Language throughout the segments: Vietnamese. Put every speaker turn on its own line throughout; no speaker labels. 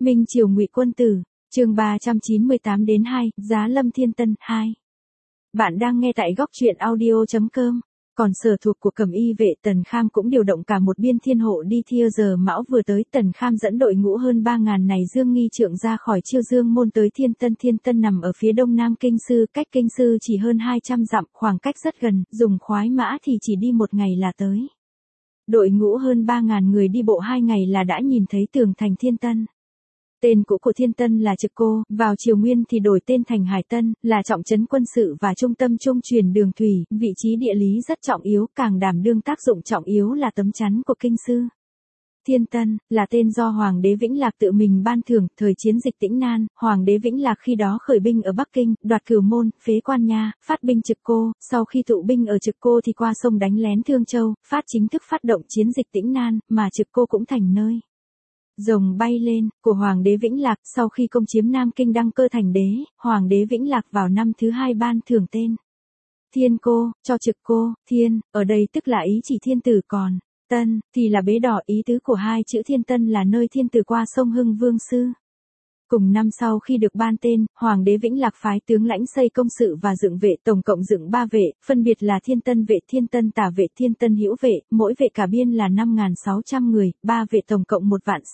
Minh Triều Ngụy Quân Tử, chương 398 đến 2, Giá Lâm Thiên Tân 2. Bạn đang nghe tại góc truyện audio.com. Còn sở thuộc của Cẩm Y vệ Tần Kham cũng điều động cả một biên thiên hộ đi Thiêu giờ Mão vừa tới. Tần Kham dẫn đội ngũ hơn 3.000 này dương nghi trượng ra khỏi Chiêu Dương môn tới Thiên Tân. Thiên Tân nằm ở phía đông nam Kinh Sư, cách Kinh Sư chỉ hơn 200 dặm, khoảng cách rất gần, dùng khoái mã thì chỉ đi một ngày là tới. Đội ngũ hơn 3.000 người đi bộ 2 ngày là đã nhìn thấy tường thành Thiên Tân. Tên cũ của Thiên Tân là Trực Cô, vào triều Nguyên thì đổi tên thành Hải Tân, là trọng trấn quân sự và trung tâm trung truyền đường thủy, vị trí địa lý rất trọng yếu, càng đảm đương tác dụng trọng yếu là tấm chắn của Kinh Sư. Thiên Tân là tên do Hoàng đế Vĩnh Lạc tự mình ban thưởng. Thời chiến dịch Tĩnh Nan, Hoàng đế Vĩnh Lạc khi đó khởi binh ở Bắc Kinh, đoạt Cửu Môn, phế Quan Nha, phát binh Trực Cô, sau khi tụ binh ở Trực Cô thì qua sông đánh lén Thương Châu, chính thức phát động chiến dịch Tĩnh Nan, mà Trực Cô cũng thành nơi rồng bay lên của Hoàng đế Vĩnh Lạc. Sau khi công chiếm Nam Kinh đăng cơ thành đế, Hoàng đế Vĩnh Lạc vào năm thứ 2 ban thưởng tên Thiên Cô cho Trực Cô. Thiên ở đây tức là ý chỉ thiên tử, còn Tân thì là bế đỏ. Ý tứ của hai chữ Thiên Tân là nơi thiên tử qua sông Hưng Vương Sư. Cùng năm sau khi được ban tên, Hoàng đế Vĩnh Lạc phái tướng lãnh xây công sự và dựng vệ, tổng cộng dựng 3 vệ, phân biệt là Thiên Tân vệ, Thiên Tân tả vệ, Thiên Tân hữu vệ, mỗi vệ cả biên là 5.600 người, 3 vệ tổng cộng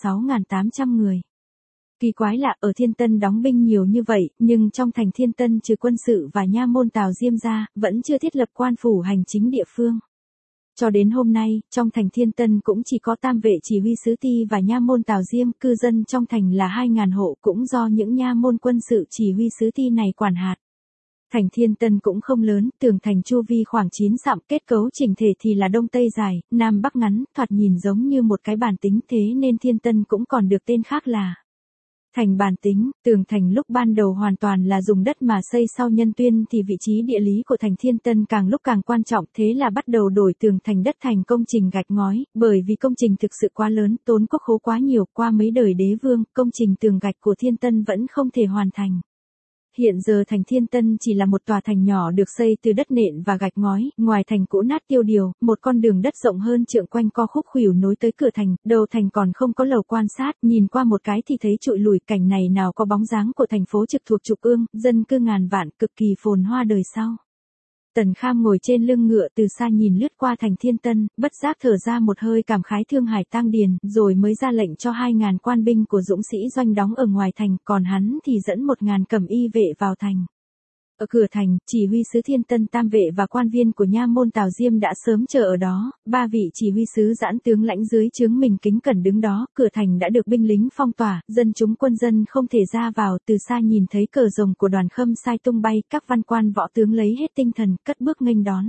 1.6.800 người. Kỳ quái lạ, ở Thiên Tân đóng binh nhiều như vậy, nhưng trong thành Thiên Tân trừ quân sự và nha môn Tào Diêm ra, vẫn chưa thiết lập quan phủ hành chính địa phương. Cho đến hôm nay, trong thành Thiên Tân cũng chỉ có tam vệ chỉ huy sứ ti và nha môn Tào Diêm, cư dân trong thành là 2.000 hộ, cũng do những nha môn quân sự chỉ huy sứ ti này quản hạt. Thành Thiên Tân cũng không lớn, tường thành chu vi khoảng 9 dặm, kết cấu chỉnh thể thì là đông tây dài, nam bắc ngắn, thoạt nhìn giống như một cái bàn tính, thế nên Thiên Tân cũng còn được tên khác là thành bàn tính. Tường thành lúc ban đầu hoàn toàn là dùng đất mà xây, sau Nhân Tuyên thì vị trí địa lý của thành Thiên Tân càng lúc càng quan trọng, thế là bắt đầu đổi tường thành đất thành công trình gạch ngói, bởi vì công trình thực sự quá lớn, tốn quốc khố quá nhiều, qua mấy đời đế vương, công trình tường gạch của Thiên Tân vẫn không thể hoàn thành. Hiện giờ thành Thiên Tân chỉ là một tòa thành nhỏ được xây từ đất nện và gạch ngói, ngoài thành cũ nát tiêu điều, một con đường đất rộng hơn trượng quanh co khúc khuỷu nối tới cửa thành, đầu thành còn không có lầu quan sát, nhìn qua một cái thì thấy trụi lùi. Cảnh này nào có bóng dáng của thành phố trực thuộc Trục Ương, dân cư ngàn vạn, cực kỳ phồn hoa đời sau. Tần Kham ngồi trên lưng ngựa từ xa nhìn lướt qua thành Thiên Tân, bất giác thở ra một hơi cảm khái thương hải tang điền, rồi mới ra lệnh cho 2.000 quan binh của dũng sĩ doanh đóng ở ngoài thành, còn hắn thì dẫn 1.000 cẩm y vệ vào thành. Ở cửa thành, chỉ huy sứ Thiên Tân tam vệ và quan viên của nha môn Tào Diêm đã sớm chờ ở đó, 3 vị chỉ huy sứ giãn tướng lãnh dưới trướng mình kính cẩn đứng đó, cửa thành đã được binh lính phong tỏa, dân chúng quân dân không thể ra vào, từ xa nhìn thấy cờ rồng của đoàn Khâm Sai tung bay, các văn quan võ tướng lấy hết tinh thần, cất bước nghênh đón.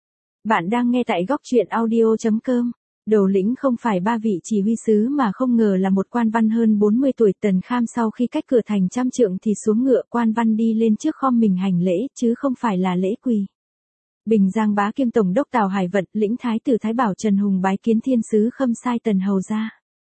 Bạn đang nghe tại góc truyện audio.com. Đầu lĩnh không phải 3 vị chỉ huy sứ mà không ngờ là một quan văn hơn 40 tuổi. Tần Kham sau khi cách cửa thành trăm trượng thì xuống ngựa, quan văn đi lên trước khom mình hành lễ, chứ không phải là lễ quỳ. Bình Giang bá kiêm tổng đốc Tào Hải Vận, lĩnh thái tử Thái Bảo Trần Hùng bái kiến thiên sứ Khâm Sai Tần hầu gia.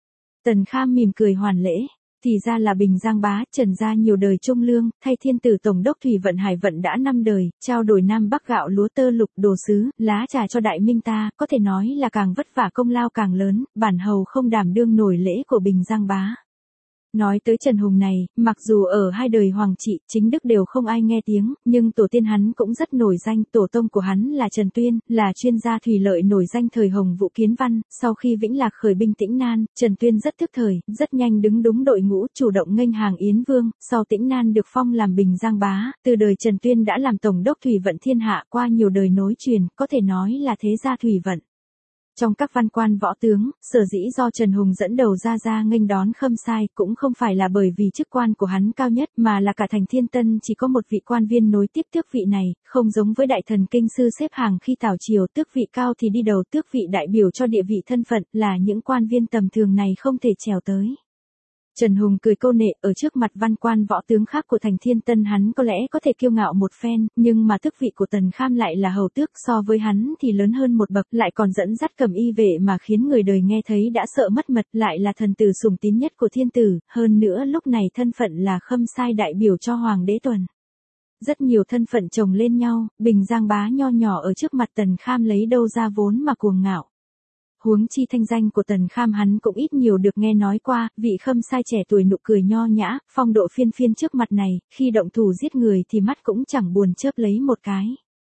Tần Kham mỉm cười hoàn lễ. Thì ra là Bình Giang bá, Trần gia nhiều đời trung lương, thay thiên tử tổng đốc Thủy Vận Hải Vận đã 5 đời, trao đổi Nam Bắc gạo lúa tơ lục đồ sứ, lá trà cho đại minh ta, có thể nói là càng vất vả công lao càng lớn, bản hầu không đảm đương nổi lễ của Bình Giang bá. Nói tới Trần Hùng này, mặc dù ở 2 đời hoàng trị, chính đức đều không ai nghe tiếng, nhưng tổ tiên hắn cũng rất nổi danh. Tổ tông của hắn là Trần Tuyên, là chuyên gia thủy lợi nổi danh thời Hồng Vũ Kiến Văn. Sau khi Vĩnh Lạc khởi binh Tĩnh Nan, Trần Tuyên rất thức thời, rất nhanh đứng đúng đội ngũ, chủ động nghênh hàng Yến Vương. Sau Tĩnh Nan được phong làm Bình Giang bá, từ đời Trần Tuyên đã làm tổng đốc thủy vận thiên hạ, qua nhiều đời nối truyền, có thể nói là thế gia thủy vận. Trong các văn quan võ tướng, sở dĩ do Trần Hùng dẫn đầu ra nghênh đón Khâm Sai cũng không phải là bởi vì chức quan của hắn cao nhất, mà là cả thành Thiên Tân chỉ có một vị quan viên nối tiếp tước vị này, không giống với đại thần Kinh Sư xếp hàng khi tảo triều, tước vị cao thì đi đầu, tước vị đại biểu cho địa vị thân phận, là những quan viên tầm thường này không thể trèo tới. Trần Hùng cười câu nệ, ở trước mặt văn quan võ tướng khác của thành Thiên Tân hắn có lẽ có thể kiêu ngạo một phen, nhưng mà tước vị của Tần Kham lại là hầu tước, so với hắn thì lớn hơn một bậc, lại còn dẫn dắt cẩm y vệ mà khiến người đời nghe thấy đã sợ mất mật, lại là thần tử sủng tín nhất của thiên tử, hơn nữa lúc này thân phận là Khâm Sai đại biểu cho Hoàng đế Tuần. Rất nhiều thân phận chồng lên nhau, Bình Giang bá nho nhỏ ở trước mặt Tần Kham lấy đâu ra vốn mà cuồng ngạo. Huống chi thanh danh của Tần Kham hắn cũng ít nhiều được nghe nói qua, vị khâm sai trẻ tuổi nụ cười nho nhã, phong độ phiên phiên trước mặt này, khi động thủ giết người thì mắt cũng chẳng buồn chớp lấy một cái.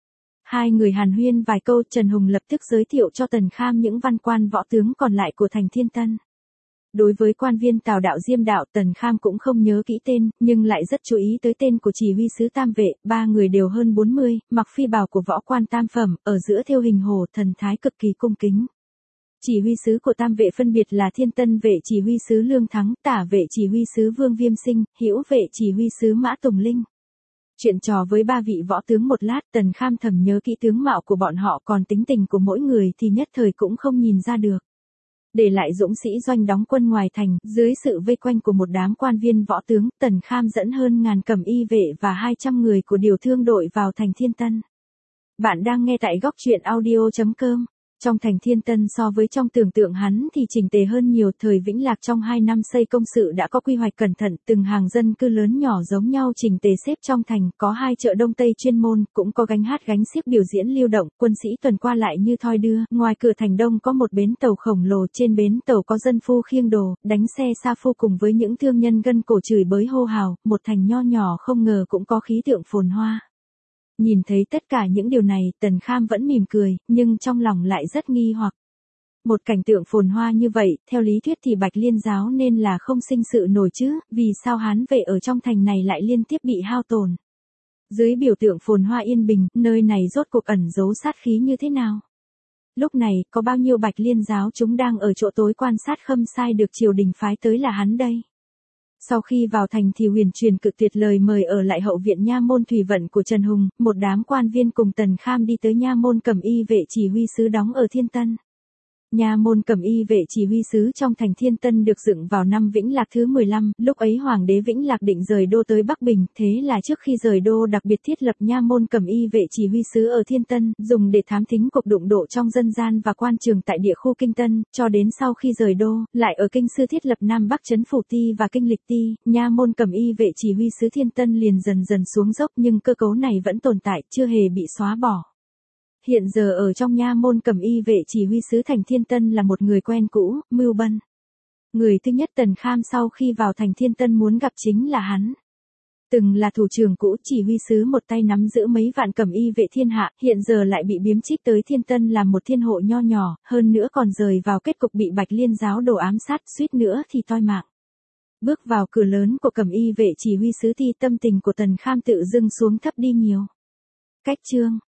Hai người hàn huyên vài câu, Trần Hùng lập tức giới thiệu cho Tần Kham những văn quan võ tướng còn lại của thành Thiên Tân. Đối với quan viên Tào đạo Diêm đạo, Tần Kham cũng không nhớ kỹ tên, nhưng lại rất chú ý tới tên của chỉ huy sứ Tam Vệ, ba người đều hơn 40, mặc phi bào của võ quan tam phẩm, ở giữa thêu hình hổ, thần thái cực kỳ cung kính. Chỉ huy sứ của Tam Vệ phân biệt là Thiên Tân Vệ chỉ huy sứ Lương Thắng, Tả Vệ chỉ huy sứ Vương Viêm Sinh, Hữu Vệ chỉ huy sứ Mã Tùng Linh. Chuyện trò với ba vị võ tướng một lát, Tần Kham thầm nhớ kỹ tướng mạo của bọn họ, còn tính tình của mỗi người thì nhất thời cũng không nhìn ra được. Để lại dũng sĩ doanh đóng quân ngoài thành, dưới sự vây quanh của một đám quan viên võ tướng, Tần Kham dẫn hơn ngàn cẩm y vệ và 200 người của điều thương đội vào thành Thiên Tân. Bạn đang nghe tại góc truyện audio.com. Trong thành Thiên Tân so với trong tưởng tượng hắn thì chỉnh tề hơn nhiều. Thời Vĩnh Lạc trong 2 năm xây công sự đã có quy hoạch cẩn thận, từng hàng dân cư lớn nhỏ giống nhau chỉnh tề xếp trong thành, có 2 chợ Đông Tây chuyên môn, cũng có gánh hát gánh xiếc biểu diễn lưu động, quân sĩ tuần qua lại như thoi đưa. Ngoài cửa thành đông có một bến tàu khổng lồ, trên bến tàu có dân phu khiêng đồ, đánh xe sa phu cùng với những thương nhân gân cổ chửi bới hô hào, một thành nho nhỏ không ngờ cũng có khí tượng phồn hoa. Nhìn thấy tất cả những điều này, Tần Kham vẫn mỉm cười, nhưng trong lòng lại rất nghi hoặc. Một cảnh tượng phồn hoa như vậy, theo lý thuyết thì Bạch Liên giáo nên là không sinh sự nổi chứ, vì sao Hán Vệ ở trong thành này lại liên tiếp bị hao tổn? Dưới biểu tượng phồn hoa yên bình, nơi này rốt cuộc ẩn giấu sát khí như thế nào? Lúc này, có bao nhiêu Bạch Liên giáo chúng đang ở chỗ tối quan sát khâm sai được triều đình phái tới là hắn đây? Sau khi vào thành thì Huyền truyền cự tuyệt lời mời ở lại hậu viện nha môn thủy vận của Trần Hùng, một đám quan viên cùng Tần Kham đi tới nha môn cẩm y vệ chỉ huy sứ đóng ở Thiên Tân. Nha môn cẩm y vệ chỉ huy sứ trong thành Thiên Tân được dựng vào năm Vĩnh Lạc thứ 15, lúc ấy Hoàng đế Vĩnh Lạc định rời đô tới Bắc Bình, thế là trước khi rời đô đặc biệt thiết lập nha môn cẩm y vệ chỉ huy sứ ở Thiên Tân, dùng để thám thính cuộc đụng độ trong dân gian và quan trường tại địa khu Kinh Tân, cho đến sau khi rời đô, lại ở Kinh Sư thiết lập Nam Bắc Trấn Phủ Ti và Kinh Lịch Ti, nha môn cẩm y vệ chỉ huy sứ Thiên Tân liền dần dần xuống dốc, nhưng cơ cấu này vẫn tồn tại, chưa hề bị xóa bỏ. Hiện giờ ở trong nha môn cẩm y vệ chỉ huy sứ thành Thiên Tân là một người quen cũ, Mưu Bân. Người thứ nhất Tần Kham sau khi vào thành Thiên Tân muốn gặp chính là hắn. Từng là thủ trưởng cũ chỉ huy sứ một tay nắm giữ mấy vạn cẩm y vệ thiên hạ, hiện giờ lại bị biếm trích tới Thiên Tân làm một thiên hộ nho nhỏ, hơn nữa còn rời vào kết cục bị Bạch Liên giáo đồ ám sát, suýt nữa thì toi mạng. Bước vào cửa lớn của cẩm y vệ chỉ huy sứ thì tâm tình của Tần Kham tự dưng xuống thấp đi nhiều. Cách chương